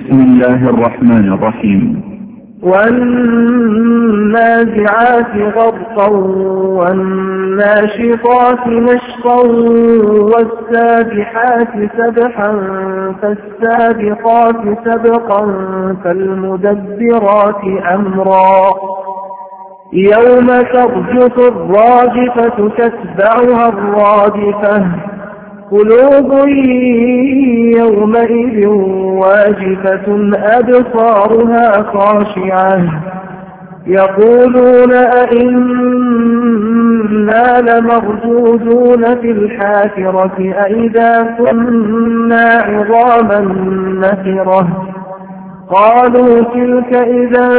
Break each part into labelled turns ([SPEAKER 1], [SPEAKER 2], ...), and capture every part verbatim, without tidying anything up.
[SPEAKER 1] بسم الله الرحمن الرحيم.
[SPEAKER 2] والنازعات غرقا والناشطات نشطا والسابحات سبحا فالسابقات سبقا فالمدبرات أمرا يوم ترجف الراجفة تتبعها الرادفة قلوب يومئذ واجفة أبصارها خاشعة يقولون أئنا لمردودون في الحافرة أئذا كنا عظاما نخرة قالوا تلك إذا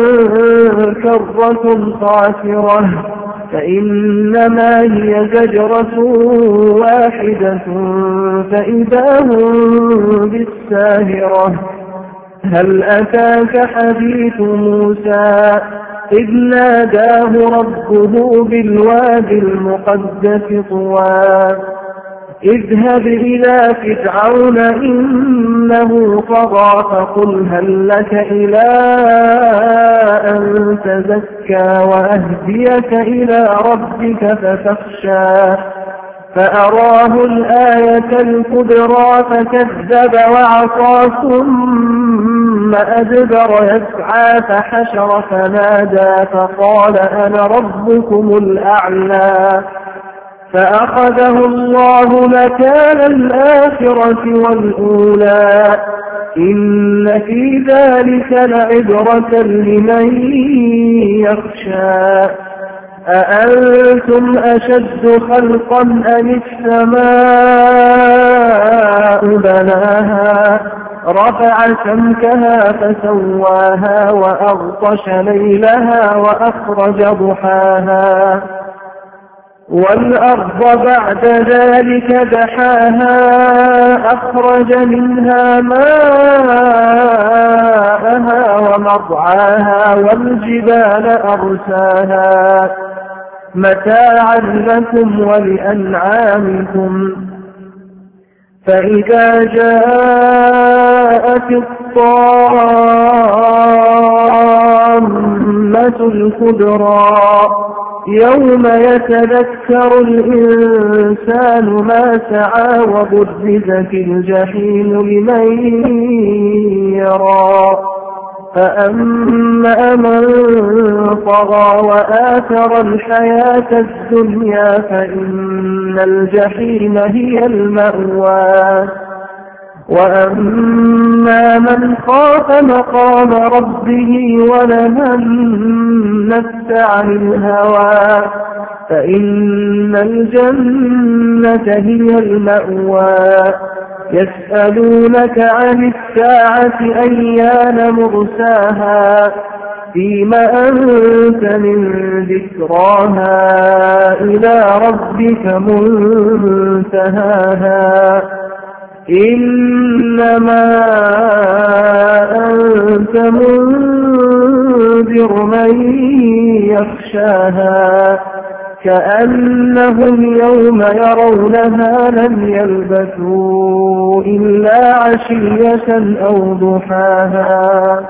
[SPEAKER 2] كرة خاسرة فإنما هي زجرة واحدة فإذا هم بالساهرة هل أتاك حديث موسى إذ ناداه ربه بالوادي المقدس طوى اذهب إلى فرعون إنه طغى فقل هل لك إلى أن تزكى وأهديك إلى ربك فتخشى فأراه الآية الكبرى فكذب وعصى ثم أدبر يسعى فحشر فنادى فقال أنا ربكم الأعلى فأخذه الله مكان الآخرة والأولى إن في ذلك لعبرة لمن يخشى أأنتم أشد خلقا أم السماء بناها رفع سمكها فسواها وأغطش ليلها وأخرج ضحاها والأرض بعد ذلك دحاها أخرج منها ماءها ومرعاها والجبال أرساها متاعا لكم ولأنعامكم فإذا جاءت الطامة الكبرى يوم يتذكر الإنسان ما سعى وبرزت الجحيم لمن يرى فأما من طغى وآثر الحياة الدنيا فإن الجحيم هي المأوى وأما من خاف مقام ربه ونهى النفس عن الهوى فإن الجنة هي المأوى يسألونك عن الساعة أيان مرساها فيم أنت من ذكراها إلى ربك منتهاها إنما أنت منذر من يخشاها كأنهم يوم يرونها لم يلبثوا إلا عشية أو ضحاها.